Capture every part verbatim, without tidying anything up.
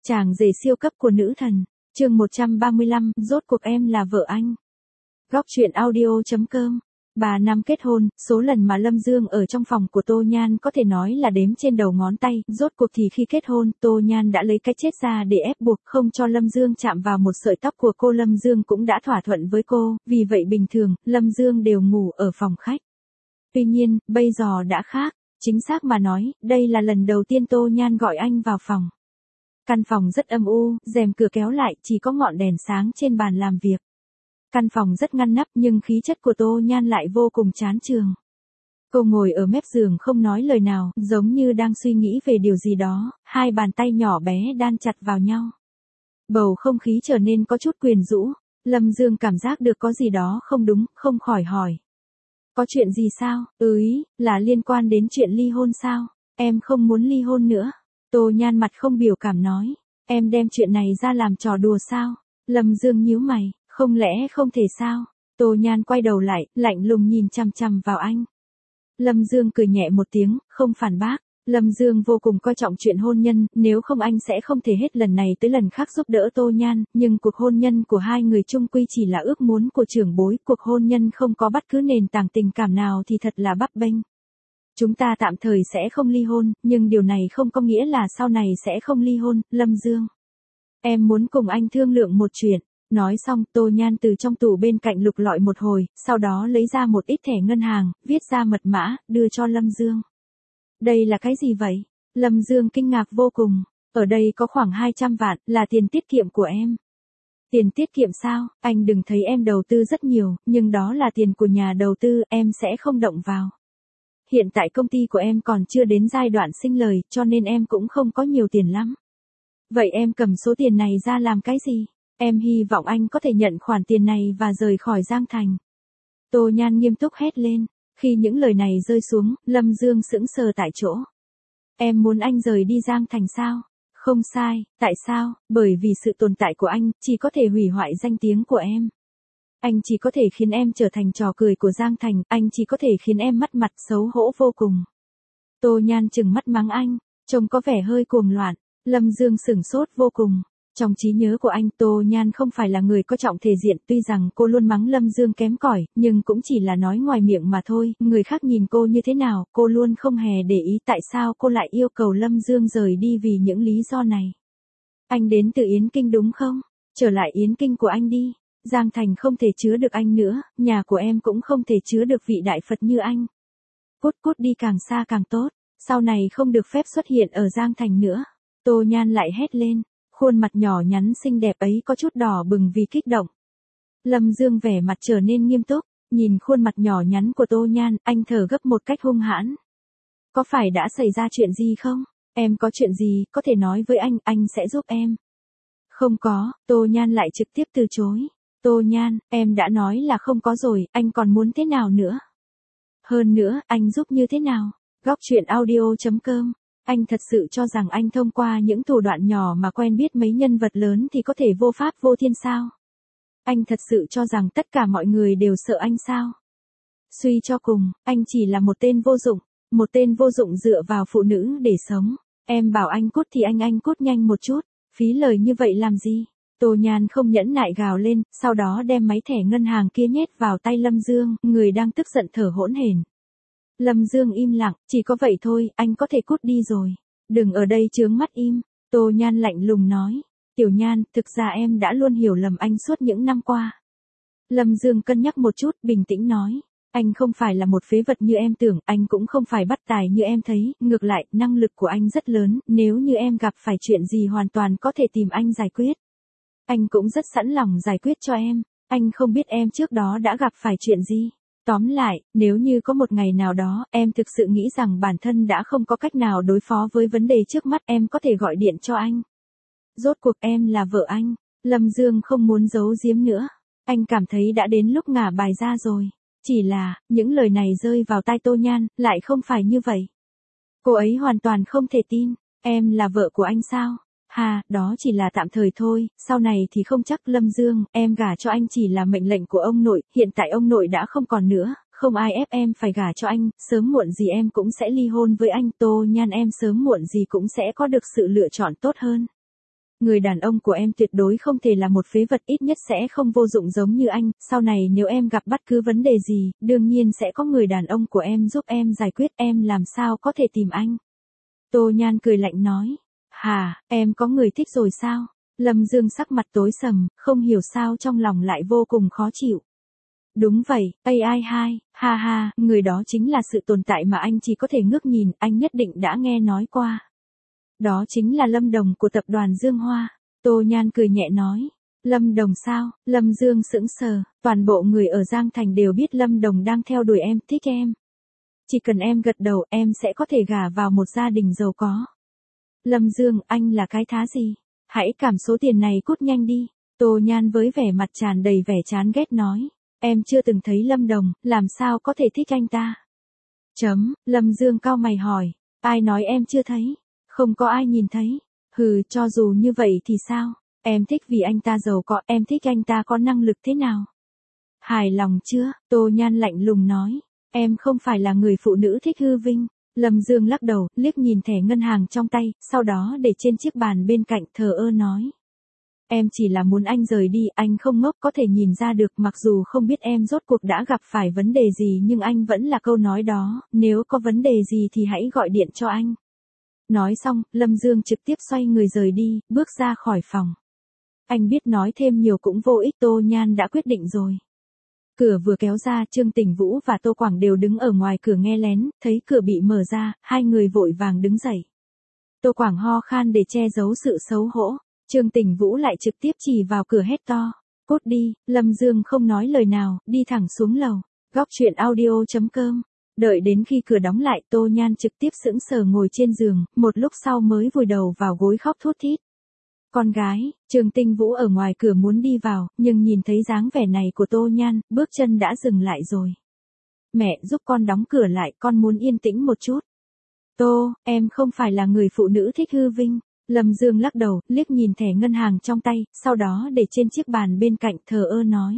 Chàng rể siêu cấp của nữ thần, chương một trăm ba mươi lăm, rốt cuộc em là vợ anh. Góc truyện audio chấm com. Ba năm kết hôn, số lần mà Lâm Dương ở trong phòng của Tô Nhan có thể nói là đếm trên đầu ngón tay, rốt cuộc thì khi kết hôn, Tô Nhan đã lấy cái chết ra để ép buộc không cho Lâm Dương chạm vào một sợi tóc của cô. Lâm Dương cũng đã thỏa thuận với cô, vì vậy bình thường, Lâm Dương đều ngủ ở phòng khách. Tuy nhiên, bây giờ đã khác, chính xác mà nói, đây là lần đầu tiên Tô Nhan gọi anh vào phòng. Căn phòng rất âm u, rèm cửa kéo lại, chỉ có ngọn đèn sáng trên bàn làm việc. Căn phòng rất ngăn nắp nhưng khí chất của Tô Nhan lại vô cùng chán chường. Cô ngồi ở mép giường không nói lời nào, giống như đang suy nghĩ về điều gì đó, hai bàn tay nhỏ bé đan chặt vào nhau. Bầu không khí trở nên có chút quyến rũ, Lâm Dương cảm giác được có gì đó không đúng, không khỏi hỏi. Có chuyện gì sao? Ừ ý, là liên quan đến chuyện ly hôn sao? Em không muốn ly hôn nữa. Tô Nhan mặt không biểu cảm nói. Em đem chuyện này ra làm trò đùa sao? Lâm Dương nhíu mày. Không lẽ không thể sao? Tô Nhan quay đầu lại, lạnh lùng nhìn chằm chằm vào anh. Lâm Dương cười nhẹ một tiếng, không phản bác. Lâm Dương vô cùng coi trọng chuyện hôn nhân, nếu không anh sẽ không thể hết lần này tới lần khác giúp đỡ Tô Nhan, nhưng cuộc hôn nhân của hai người chung quy chỉ là ước muốn của trưởng bối, cuộc hôn nhân không có bất cứ nền tảng tình cảm nào thì thật là bấp bênh. Chúng ta tạm thời sẽ không ly hôn, nhưng điều này không có nghĩa là sau này sẽ không ly hôn, Lâm Dương. Em muốn cùng anh thương lượng một chuyện. Nói xong, Tô Nhan từ trong tủ bên cạnh lục lọi một hồi, sau đó lấy ra một ít thẻ ngân hàng, viết ra mật mã, đưa cho Lâm Dương. Đây là cái gì vậy? Lâm Dương kinh ngạc vô cùng. Ở đây có khoảng hai trăm vạn, là tiền tiết kiệm của em. Tiền tiết kiệm sao? Anh đừng thấy em đầu tư rất nhiều, nhưng đó là tiền của nhà đầu tư, em sẽ không động vào. Hiện tại công ty của em còn chưa đến giai đoạn sinh lời, cho nên em cũng không có nhiều tiền lắm. Vậy em cầm số tiền này ra làm cái gì? Em hy vọng anh có thể nhận khoản tiền này và rời khỏi Giang Thành. Tô Nhan nghiêm túc hét lên. Khi những lời này rơi xuống, Lâm Dương sững sờ tại chỗ. Em muốn anh rời đi Giang Thành sao? Không sai, tại sao? Bởi vì sự tồn tại của anh, chỉ có thể hủy hoại danh tiếng của em. Anh chỉ có thể khiến em trở thành trò cười của Giang Thành, anh chỉ có thể khiến em mất mặt xấu hổ vô cùng. Tô Nhan trừng mắt mắng anh, trông có vẻ hơi cuồng loạn. Lâm Dương sửng sốt vô cùng. Trong trí nhớ của anh, Tô Nhan không phải là người có trọng thể diện, tuy rằng cô luôn mắng Lâm Dương kém cỏi, nhưng cũng chỉ là nói ngoài miệng mà thôi, người khác nhìn cô như thế nào, cô luôn không hề để ý tại sao cô lại yêu cầu Lâm Dương rời đi vì những lý do này. Anh đến từ Yến Kinh đúng không? Trở lại Yến Kinh của anh đi. Giang Thành không thể chứa được anh nữa, nhà của em cũng không thể chứa được vị đại Phật như anh. Cút cút đi càng xa càng tốt, sau này không được phép xuất hiện ở Giang Thành nữa. Tô Nhan lại hét lên. Khuôn mặt nhỏ nhắn xinh đẹp ấy có chút đỏ bừng vì kích động. Lâm Dương vẻ mặt trở nên nghiêm túc, nhìn khuôn mặt nhỏ nhắn của Tô Nhan, anh thở gấp một cách hung hãn. Có phải đã xảy ra chuyện gì không? Em có chuyện gì, có thể nói với anh, anh sẽ giúp em. Không có, Tô Nhan lại trực tiếp từ chối. Tô Nhan, em đã nói là không có rồi, anh còn muốn thế nào nữa? Hơn nữa, anh giúp như thế nào? Góc truyện audio chấm com. Anh thật sự cho rằng anh thông qua những thủ đoạn nhỏ mà quen biết mấy nhân vật lớn thì có thể vô pháp vô thiên sao? Anh thật sự cho rằng tất cả mọi người đều sợ anh sao? Suy cho cùng, anh chỉ là một tên vô dụng, một tên vô dụng dựa vào phụ nữ để sống. Em bảo anh cút thì anh anh cút nhanh một chút, phí lời như vậy làm gì? Tô Nhan không nhẫn nại gào lên, sau đó đem máy thẻ ngân hàng kia nhét vào tay Lâm Dương, người đang tức giận thở hỗn hển. Lâm Dương im lặng, chỉ có vậy thôi, anh có thể cút đi rồi. Đừng ở đây chướng mắt im. Tô Nhan lạnh lùng nói. Tiểu Nhan, thực ra em đã luôn hiểu lầm anh suốt những năm qua. Lâm Dương cân nhắc một chút, bình tĩnh nói. Anh không phải là một phế vật như em tưởng, anh cũng không phải bất tài như em thấy, ngược lại, năng lực của anh rất lớn, nếu như em gặp phải chuyện gì hoàn toàn có thể tìm anh giải quyết. Anh cũng rất sẵn lòng giải quyết cho em, anh không biết em trước đó đã gặp phải chuyện gì. Tóm lại, nếu như có một ngày nào đó, em thực sự nghĩ rằng bản thân đã không có cách nào đối phó với vấn đề trước mắt, em có thể gọi điện cho anh. Rốt cuộc em là vợ anh. Lâm Dương không muốn giấu giếm nữa. Anh cảm thấy đã đến lúc ngả bài ra rồi. Chỉ là, những lời này rơi vào tai Tô Nhan, lại không phải như vậy. Cô ấy hoàn toàn không thể tin. Em là vợ của anh sao? Hà, đó chỉ là tạm thời thôi, sau này thì không chắc. Lâm Dương, em gả cho anh chỉ là mệnh lệnh của ông nội, hiện tại ông nội đã không còn nữa, không ai ép em phải gả cho anh, sớm muộn gì em cũng sẽ ly hôn với anh. Tô Nhan, em sớm muộn gì cũng sẽ có được sự lựa chọn tốt hơn. Người đàn ông của em tuyệt đối không thể là một phế vật, ít nhất sẽ không vô dụng giống như anh, sau này nếu em gặp bất cứ vấn đề gì, đương nhiên sẽ có người đàn ông của em giúp em giải quyết, em làm sao có thể tìm anh. Tô Nhan cười lạnh nói, hà, em có người thích rồi sao? Lâm Dương sắc mặt tối sầm, không hiểu sao trong lòng lại vô cùng khó chịu. Đúng vậy, a i hai, ha ha, người đó chính là sự tồn tại mà anh chỉ có thể ngước nhìn, anh nhất định đã nghe nói qua. Đó chính là Lâm Đồng của tập đoàn Dương Hoa. Tô Nhan cười nhẹ nói. Lâm Đồng sao? Lâm Dương sững sờ, toàn bộ người ở Giang Thành đều biết Lâm Đồng đang theo đuổi em, thích em. Chỉ cần em gật đầu em sẽ có thể gả vào một gia đình giàu có. Lâm Dương, anh là cái thá gì? Hãy cảm số tiền này cút nhanh đi. Tô Nhan với vẻ mặt tràn đầy vẻ chán ghét nói. Em chưa từng thấy Lâm Đồng, làm sao có thể thích anh ta? Chấm, Lâm Dương cau mày hỏi. Ai nói em chưa thấy? Không có ai nhìn thấy. Hừ, cho dù như vậy thì sao? Em thích vì anh ta giàu có, em thích anh ta có năng lực thế nào? Hài lòng chưa? Tô Nhan lạnh lùng nói. Em không phải là người phụ nữ thích hư vinh. Lâm Dương lắc đầu, liếc nhìn thẻ ngân hàng trong tay, sau đó để trên chiếc bàn bên cạnh, thờ ơ nói. Em chỉ là muốn anh rời đi, anh không ngốc, có thể nhìn ra được, mặc dù không biết em rốt cuộc đã gặp phải vấn đề gì nhưng anh vẫn là câu nói đó, nếu có vấn đề gì thì hãy gọi điện cho anh. Nói xong, Lâm Dương trực tiếp xoay người rời đi, bước ra khỏi phòng. Anh biết nói thêm nhiều cũng vô ích, Tô Nhan đã quyết định rồi. Cửa vừa kéo ra, Trương Tình Vũ và Tô Quảng đều đứng ở ngoài cửa nghe lén, thấy cửa bị mở ra, hai người vội vàng đứng dậy. Tô Quảng ho khan để che giấu sự xấu hổ, Trương Tình Vũ lại trực tiếp chỉ vào cửa hét to. Cút đi, Lâm Dương không nói lời nào, đi thẳng xuống lầu. Góc truyện audio chấm com. Đợi đến khi cửa đóng lại, Tô Nhan trực tiếp sững sờ ngồi trên giường, một lúc sau mới vùi đầu vào gối khóc thút thít. Con gái, Trương Tinh Vũ ở ngoài cửa muốn đi vào, nhưng nhìn thấy dáng vẻ này của Tô Nhan, bước chân đã dừng lại rồi. Mẹ giúp con đóng cửa lại, con muốn yên tĩnh một chút. Tô, em không phải là người phụ nữ thích hư vinh. Lâm Dương lắc đầu, liếc nhìn thẻ ngân hàng trong tay, sau đó để trên chiếc bàn bên cạnh, thờ ơ nói.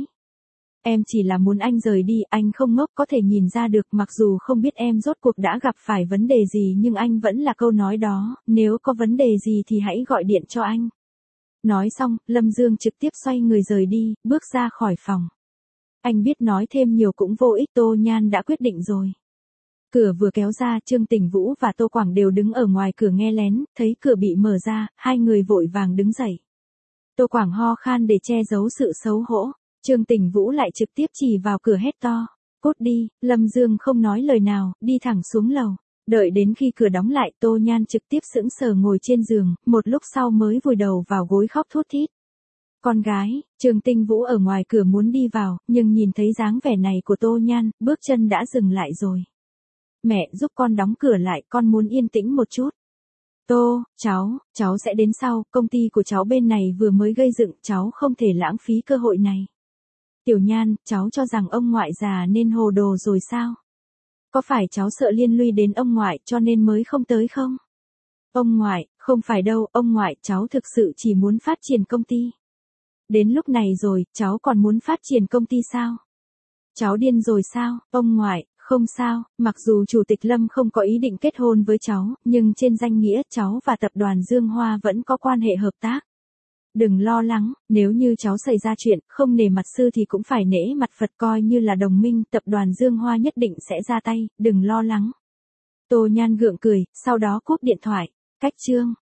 Em chỉ là muốn anh rời đi, anh không ngốc, có thể nhìn ra được, mặc dù không biết em rốt cuộc đã gặp phải vấn đề gì nhưng anh vẫn là câu nói đó, nếu có vấn đề gì thì hãy gọi điện cho anh. Nói xong, Lâm Dương trực tiếp xoay người rời đi, bước ra khỏi phòng. Anh biết nói thêm nhiều cũng vô ích, Tô Nhan đã quyết định rồi. Cửa vừa kéo ra, Trương Tình Vũ và Tô Quảng đều đứng ở ngoài cửa nghe lén, thấy cửa bị mở ra, hai người vội vàng đứng dậy. Tô Quảng ho khan để che giấu sự xấu hổ, Trương Tình Vũ lại trực tiếp chỉ vào cửa hét to. Cút đi, Lâm Dương không nói lời nào, đi thẳng xuống lầu. Đợi đến khi cửa đóng lại, Tô Nhan trực tiếp sững sờ ngồi trên giường, một lúc sau mới vùi đầu vào gối khóc thút thít. Con gái, Trương Tinh Vũ ở ngoài cửa muốn đi vào, nhưng nhìn thấy dáng vẻ này của Tô Nhan, bước chân đã dừng lại rồi. Mẹ giúp con đóng cửa lại, con muốn yên tĩnh một chút. Tô, cháu, cháu sẽ đến sau, công ty của cháu bên này vừa mới gây dựng, cháu không thể lãng phí cơ hội này. Tiểu Nhan, cháu cho rằng ông ngoại già nên hồ đồ rồi sao? Có phải cháu sợ liên lụy đến ông ngoại cho nên mới không tới không? Ông ngoại, không phải đâu, ông ngoại, cháu thực sự chỉ muốn phát triển công ty. Đến lúc này rồi, cháu còn muốn phát triển công ty sao? Cháu điên rồi sao? Ông ngoại, không sao, mặc dù Chủ tịch Lâm không có ý định kết hôn với cháu, nhưng trên danh nghĩa cháu và tập đoàn Dương Hoa vẫn có quan hệ hợp tác. Đừng lo lắng, nếu như cháu xảy ra chuyện, không nể mặt sư thì cũng phải nể mặt Phật, coi như là đồng minh, tập đoàn Dương Hoa nhất định sẽ ra tay, đừng lo lắng. Tô Nhan gượng cười, sau đó cúp điện thoại. Cách chương